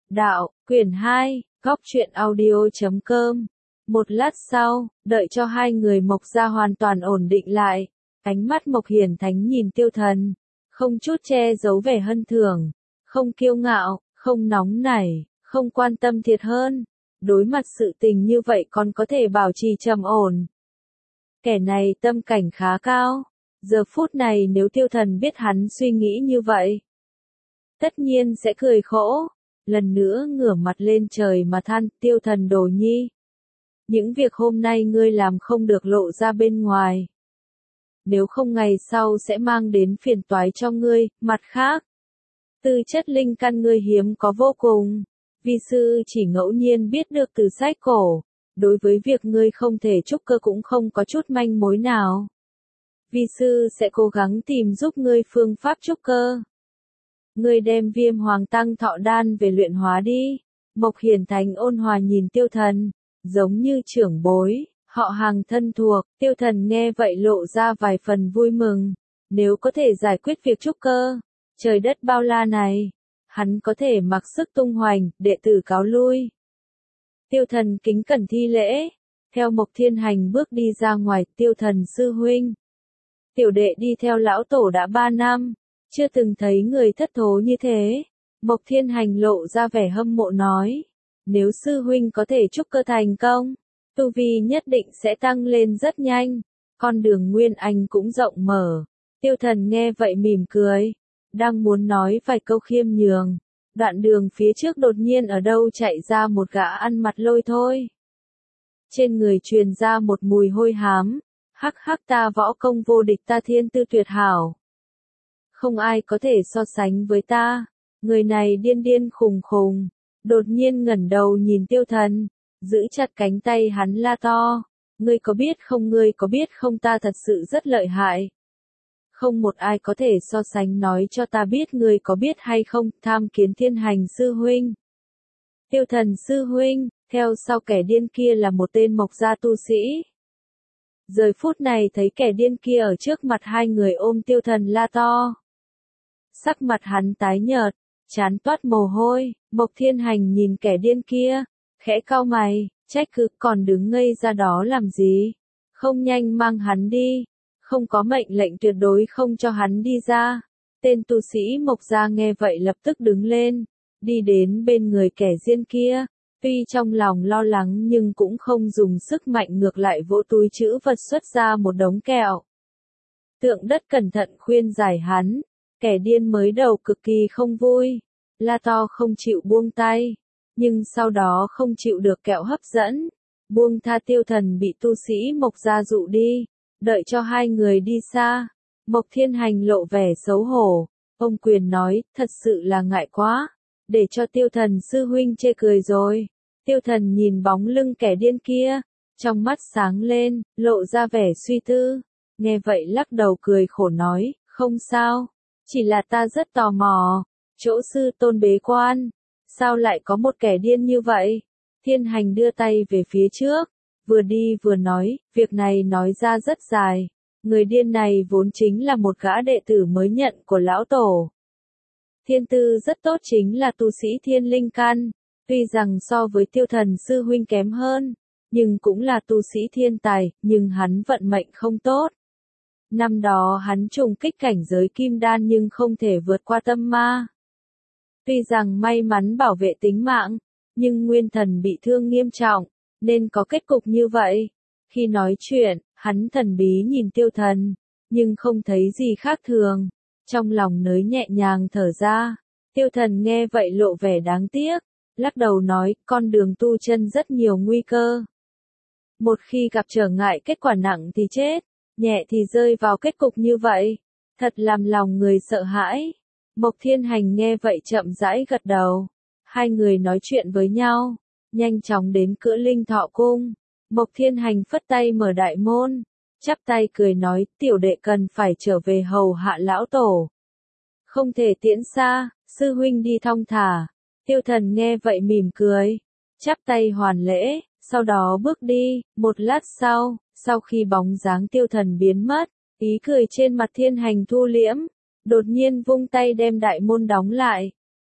Đạo, quyển 2, góc truyện audio.com. Một lát sau, đợi cho hai người Mộc Gia hoàn toàn ổn định lại, ánh mắt Mộc Hiển Thánh nhìn Tiêu Thần, không chút che giấu vẻ hân thường, không kiêu ngạo, không nóng nảy, không quan tâm thiệt hơn. Đối mặt sự tình như vậy còn có thể bảo trì trầm ổn. Kẻ này tâm cảnh khá cao, giờ phút này nếu Tiêu Thần biết hắn suy nghĩ như vậy, tất nhiên sẽ cười khổ, lần nữa ngửa mặt lên trời mà than, Tiêu Thần đồ nhi. Những việc hôm nay ngươi làm không được lộ ra bên ngoài. Nếu không ngày sau sẽ mang đến phiền toái cho ngươi, mặt khác. Tư chất linh căn ngươi hiếm có vô cùng. Vi sư chỉ ngẫu nhiên biết được từ sách cổ, đối với việc ngươi không thể trúc cơ cũng không có chút manh mối nào. Vi sư sẽ cố gắng tìm giúp ngươi phương pháp trúc cơ. Ngươi đem Viêm Hoàng Tăng Thọ Đan về luyện hóa đi. Mộc Hiển Thánh ôn hòa nhìn Tiêu Thần, giống như trưởng bối, họ hàng thân thuộc. Tiêu Thần nghe vậy lộ ra vài phần vui mừng. Nếu có thể giải quyết việc trúc cơ, trời đất bao la này, hắn có thể mặc sức tung hoành, đệ tử cáo lui. Tiêu Thần kính cẩn thi lễ, theo Mộc Thiên Hành bước đi ra ngoài. Tiêu Thần sư huynh, tiểu đệ đi theo lão tổ đã 3 năm, chưa từng thấy người thất thố như thế. Mộc Thiên Hành lộ ra vẻ hâm mộ nói, nếu sư huynh có thể trúc cơ thành công, tu vi nhất định sẽ tăng lên rất nhanh, con đường Nguyên Anh cũng rộng mở. Tiêu Thần nghe vậy mỉm cười, đang muốn nói vài câu khiêm nhường, đoạn đường phía trước đột nhiên ở đâu chạy ra một gã ăn mặt lôi thôi. Trên người truyền ra một mùi hôi hám, hắc hắc, ta võ công vô địch, ta thiên tư tuyệt hảo. Không ai có thể so sánh với ta. Người này điên điên khùng khùng, đột nhiên ngẩng đầu nhìn Tiêu Thần, giữ chặt cánh tay hắn la to, ngươi có biết không, ta thật sự rất lợi hại. Không một ai có thể so sánh, nói cho ta biết ngươi có biết hay không. Tham Kiến Thiên Hành sư huynh. Tiêu Thần sư huynh. Theo sau kẻ điên kia là một tên Mộc gia tu sĩ. Giờ phút này thấy kẻ điên kia ở trước mặt, hai người ôm Tiêu Thần la to. Sắc mặt hắn tái nhợt, trán toát mồ hôi. Mộc Thiên Hành nhìn kẻ điên kia, khẽ cau mày, trách cứ, còn đứng ngây ra đó làm gì? Không nhanh mang hắn đi. Không có mệnh lệnh tuyệt đối không cho hắn đi ra. Tên tu sĩ Mộc gia nghe vậy lập tức đứng lên, đi đến bên người kẻ điên kia. Tuy trong lòng lo lắng nhưng cũng không dùng sức mạnh, ngược lại vỗ túi trữ vật xuất ra một đống kẹo. Tượng Đất cẩn thận khuyên giải hắn. Kẻ điên mới đầu cực kỳ không vui, la to không chịu buông tay, nhưng sau đó không chịu được kẹo hấp dẫn, buông tha Tiêu Thần, bị tu sĩ Mộc gia dụ đi. Đợi cho hai người đi xa, Mộc Thiên Hành lộ vẻ xấu hổ, ông quyền nói, thật sự là ngại quá, để cho Tiêu Thần sư huynh chê cười rồi. Tiêu Thần nhìn bóng lưng kẻ điên kia, trong mắt sáng lên, lộ ra vẻ suy tư, nghe vậy lắc đầu cười khổ nói, không sao, chỉ là ta rất tò mò, chỗ sư tôn bế quan, sao lại có một kẻ điên như vậy? Thiên Hành đưa tay về phía trước, vừa đi vừa nói, việc này nói ra rất dài. Người điên này vốn chính là một gã đệ tử mới nhận của lão tổ. Thiên tư rất tốt, chính là tu sĩ thiên linh căn, tuy rằng so với Tiêu Thần sư huynh kém hơn, nhưng cũng là tu sĩ thiên tài, nhưng hắn vận mệnh không tốt. Năm đó hắn trùng kích cảnh giới kim đan nhưng không thể vượt qua tâm ma. Tuy rằng may mắn bảo vệ tính mạng, nhưng nguyên thần bị thương nghiêm trọng, nên có kết cục như vậy. Khi nói chuyện, hắn thần bí nhìn Tiêu Thần, nhưng không thấy gì khác thường. Trong lòng nới nhẹ nhàng thở ra. Tiêu Thần nghe vậy lộ vẻ đáng tiếc, lắc đầu nói, con đường tu chân rất nhiều nguy cơ. Một khi gặp trở ngại, kết quả nặng thì chết, nhẹ thì rơi vào kết cục như vậy. Thật làm lòng người sợ hãi. Mộc Thiên Hành nghe vậy chậm rãi gật đầu. Hai người nói chuyện với nhau, nhanh chóng đến cửa Linh Thọ Cung. Mộc Thiên Hành phất tay mở đại môn, chắp tay cười nói, tiểu đệ cần phải trở về hầu hạ lão tổ. Không thể tiễn xa, sư huynh đi thong thả. Tiêu Thần nghe vậy mỉm cười, chắp tay hoàn lễ, sau đó bước đi. Một lát sau khi bóng dáng Tiêu Thần biến mất, ý cười trên mặt Thiên Hành thu liễm, đột nhiên vung tay đem đại môn đóng lại,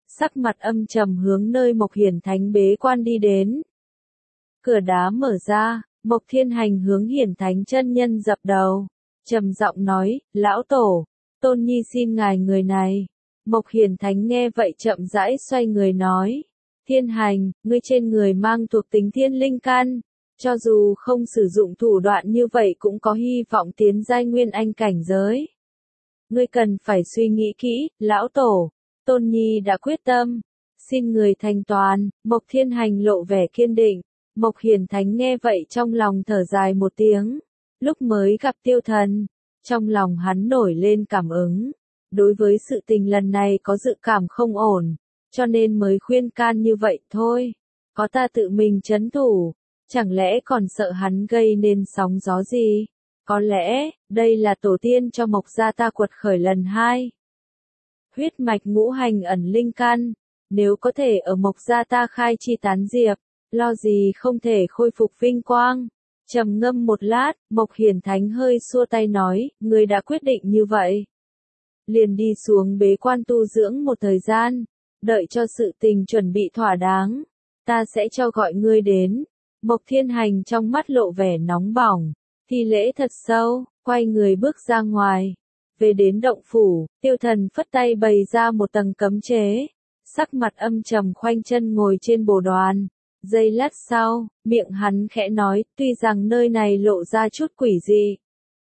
sắc mặt âm trầm hướng nơi Mộc Hiển Thánh bế quan đi đến. Cửa đá mở ra, Mộc Thiên Hành hướng Hiển Thánh chân nhân dập đầu, trầm giọng nói, lão tổ, Tôn Nhi xin ngài người này. Mộc Hiển Thánh nghe vậy chậm rãi xoay người nói, Thiên Hành, ngươi trên người mang thuộc tính thiên linh căn, cho dù không sử dụng thủ đoạn như vậy cũng có hy vọng tiến giai nguyên anh cảnh giới. Ngươi cần phải suy nghĩ kỹ, lão tổ, Tôn Nhi đã quyết tâm, xin người thành toàn. Mộc Thiên Hành lộ vẻ kiên định, Mộc Hiển Thánh nghe vậy trong lòng thở dài một tiếng, lúc mới gặp Tiêu Thần, trong lòng hắn nổi lên cảm ứng, đối với sự tình lần này có dự cảm không ổn, cho nên mới khuyên can như vậy thôi, có ta tự mình trấn thủ, chẳng lẽ còn sợ hắn gây nên sóng gió gì? Có lẽ, đây là tổ tiên cho Mộc gia ta quật khởi lần hai. Huyết mạch ngũ hành ẩn linh căn, nếu có thể ở Mộc gia ta khai chi tán diệp, lo gì không thể khôi phục vinh quang. Trầm ngâm một lát, Mộc Hiển Thánh hơi xua tay nói, ngươi đã quyết định như vậy. Liền đi xuống bế quan tu dưỡng một thời gian, đợi cho sự tình chuẩn bị thỏa đáng, ta sẽ cho gọi ngươi đến. Mộc Thiên Hành trong mắt lộ vẻ nóng bỏng, thi lễ thật sâu, quay người bước ra ngoài. Về đến động phủ, Tiêu Thần phất tay bày ra một tầng cấm chế, sắc mặt âm trầm khoanh chân ngồi trên bồ đoàn. Giây lát sau, miệng hắn khẽ nói, tuy rằng nơi này lộ ra chút quỷ dị.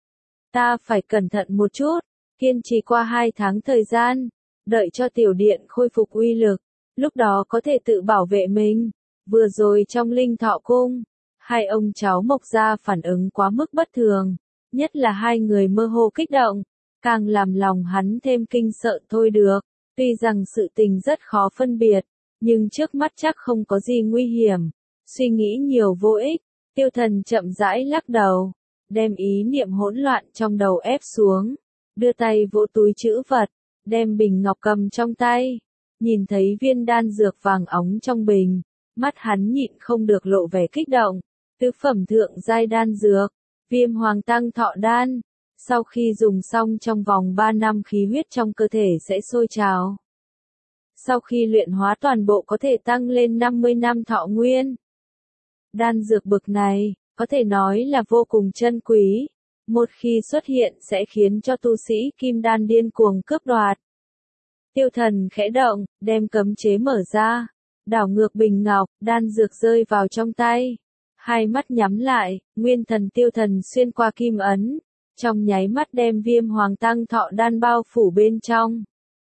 Ta phải cẩn thận một chút, kiên trì qua 2 tháng thời gian, đợi cho tiểu điện khôi phục uy lực, lúc đó có thể tự bảo vệ mình. Vừa rồi trong Linh Thọ Cung, hai ông cháu Mộc gia phản ứng quá mức bất thường, nhất là hai người mơ hồ kích động, càng làm lòng hắn thêm kinh sợ thôi được. Tuy rằng sự tình rất khó phân biệt, nhưng trước mắt chắc không có gì nguy hiểm. Suy nghĩ nhiều vô ích, Tiêu Thần chậm rãi lắc đầu, đem ý niệm hỗn loạn trong đầu ép xuống, đưa tay vỗ túi trữ vật, đem bình ngọc cầm trong tay, nhìn thấy viên đan dược vàng óng trong bình, mắt hắn nhịn không được lộ vẻ kích động. Tứ phẩm thượng giai đan dược, Viêm Hoàng Tăng Thọ Đan, sau khi dùng xong trong vòng 3 năm khí huyết trong cơ thể sẽ sôi trào. Sau khi luyện hóa toàn bộ có thể tăng lên 50 năm thọ nguyên. Đan dược bực này, có thể nói là vô cùng chân quý, một khi xuất hiện sẽ khiến cho tu sĩ kim đan điên cuồng cướp đoạt. Tiêu Thần khẽ động, đem cấm chế mở ra, đảo ngược bình ngọc, đan dược rơi vào trong tay. Hai mắt nhắm lại, nguyên thần Tiêu Thần xuyên qua kim ấn, trong nháy mắt đem Viêm Hoàng Tăng Thọ Đan bao phủ bên trong.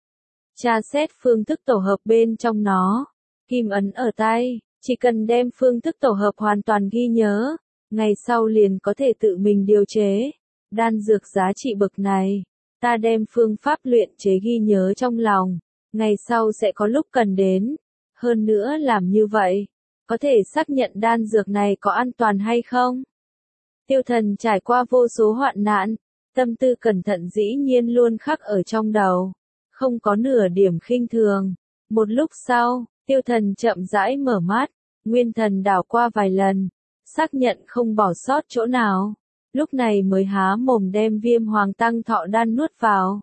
Tra xét phương thức tổ hợp bên trong nó, kim ấn ở tay, chỉ cần đem phương thức tổ hợp hoàn toàn ghi nhớ, ngày sau liền có thể tự mình điều chế. Đan dược giá trị bậc này, ta đem phương pháp luyện chế ghi nhớ trong lòng, ngày sau sẽ có lúc cần đến. Hơn nữa làm như vậy, có thể xác nhận đan dược này có an toàn hay không. Tiêu Thần trải qua vô số hoạn nạn, tâm tư cẩn thận dĩ nhiên luôn khắc ở trong đầu, không có nửa điểm khinh thường. Một lúc sau, Tiêu Thần chậm rãi mở mắt, nguyên thần đảo qua vài lần, xác nhận không bỏ sót chỗ nào, lúc này mới há mồm đem Viêm Hoàng Tăng Thọ Đan nuốt vào.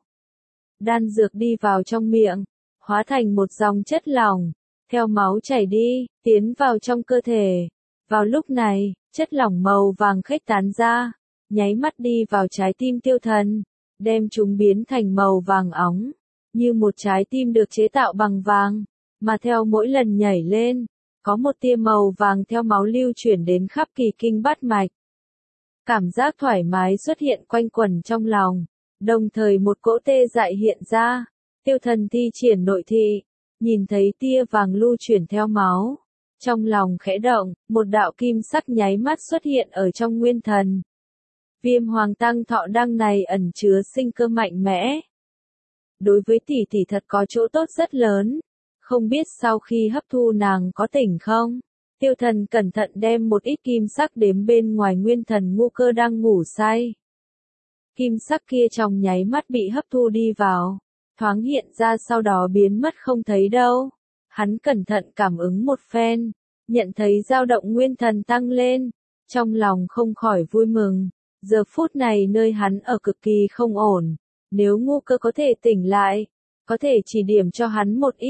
Đan dược đi vào trong miệng, hóa thành một dòng chất lỏng, theo máu chảy đi, tiến vào trong cơ thể. Vào lúc này, chất lỏng màu vàng khuếch tán ra, nháy mắt đi vào trái tim Tiêu Thần, đem chúng biến thành màu vàng óng, như một trái tim được chế tạo bằng vàng, mà theo mỗi lần nhảy lên, có một tia màu vàng theo máu lưu chuyển đến khắp kỳ kinh bát mạch. Cảm giác thoải mái xuất hiện quanh quẩn trong lòng, đồng thời một cỗ tê dại hiện ra. Tiêu Thần thi triển nội thị, nhìn thấy tia vàng lưu chuyển theo máu, trong lòng khẽ động, một đạo kim sắc nháy mắt xuất hiện ở trong nguyên thần. Viêm Hoàng Tăng Thọ Đan này ẩn chứa sinh cơ mạnh mẽ, đối với tỷ tỷ thật có chỗ tốt rất lớn, không biết sau khi hấp thu nàng có tỉnh không. Tiêu Thần cẩn thận đem một ít kim sắc đếm bên ngoài nguyên thần ngu cơ đang ngủ say. Kim sắc kia trong nháy mắt bị hấp thu đi vào, thoáng hiện ra sau đó biến mất không thấy đâu. Hắn cẩn thận cảm ứng một phen, nhận thấy dao động nguyên thần tăng lên, trong lòng không khỏi vui mừng. Giờ phút này nơi hắn ở cực kỳ không ổn, nếu ngu cơ có thể tỉnh lại, có thể chỉ điểm cho hắn một ít,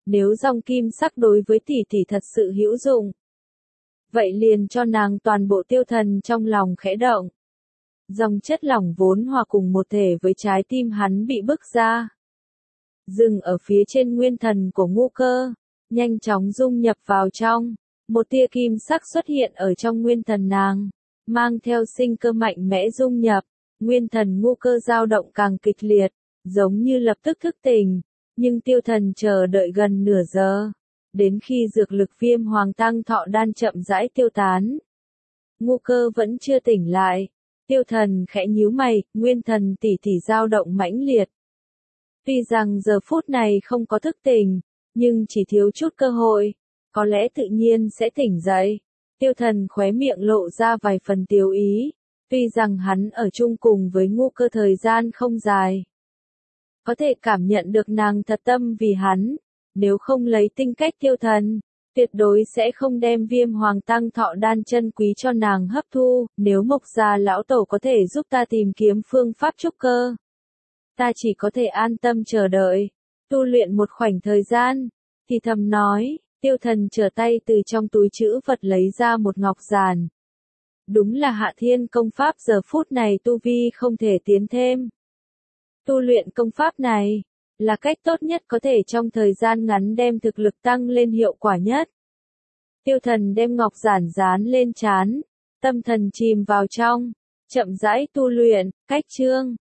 Nếu dòng kim sắc đối với tỷ tỷ thật sự hữu dụng, vậy liền cho nàng toàn bộ. Tiêu Thần trong lòng khẽ động. Dòng chất lỏng vốn hòa cùng một thể với trái tim hắn bị bức ra. Dừng ở phía trên nguyên thần của Ngũ Cơ, nhanh chóng dung nhập vào trong. Một tia kim sắc xuất hiện ở trong nguyên thần nàng, mang theo sinh cơ mạnh mẽ dung nhập. Nguyên thần Ngũ Cơ dao động càng kịch liệt, giống như lập tức thức tỉnh, nhưng Tiêu Thần chờ đợi gần nửa giờ, đến khi dược lực Viêm Hoàng Tăng Thọ Đan chậm rãi tiêu tán. Ngũ Cơ vẫn chưa tỉnh lại. Tiêu Thần khẽ nhíu mày, nguyên thần tỷ tỷ dao động mãnh liệt. Tuy rằng giờ phút này không có thức tỉnh, nhưng chỉ thiếu chút cơ hội, có lẽ tự nhiên sẽ tỉnh dậy. Tiêu Thần khóe miệng lộ ra vài phần tiêu ý, tuy rằng hắn ở chung cùng với Ngũ Cơ thời gian không dài, có thể cảm nhận được nàng thật tâm vì hắn, nếu không lấy tinh cách Tiêu Thần, tuyệt đối sẽ không đem Viêm Hoàng Tăng Thọ Đan chân quý cho nàng hấp thu. Nếu Mộc Gia lão tổ có thể giúp ta tìm kiếm phương pháp trúc cơ, ta chỉ có thể an tâm chờ đợi, tu luyện một khoảnh thời gian. Thì thầm nói. Tiêu Thần trở tay từ trong túi trữ vật lấy ra một ngọc giản. Đúng là Hạ Thiên công pháp, giờ phút này tu vi không thể tiến thêm. Tu luyện công pháp này là cách tốt nhất có thể trong thời gian ngắn đem thực lực tăng lên hiệu quả nhất. Tiêu Thần đem ngọc giản dán lên trán, tâm thần chìm vào trong, chậm rãi tu luyện. Cách chương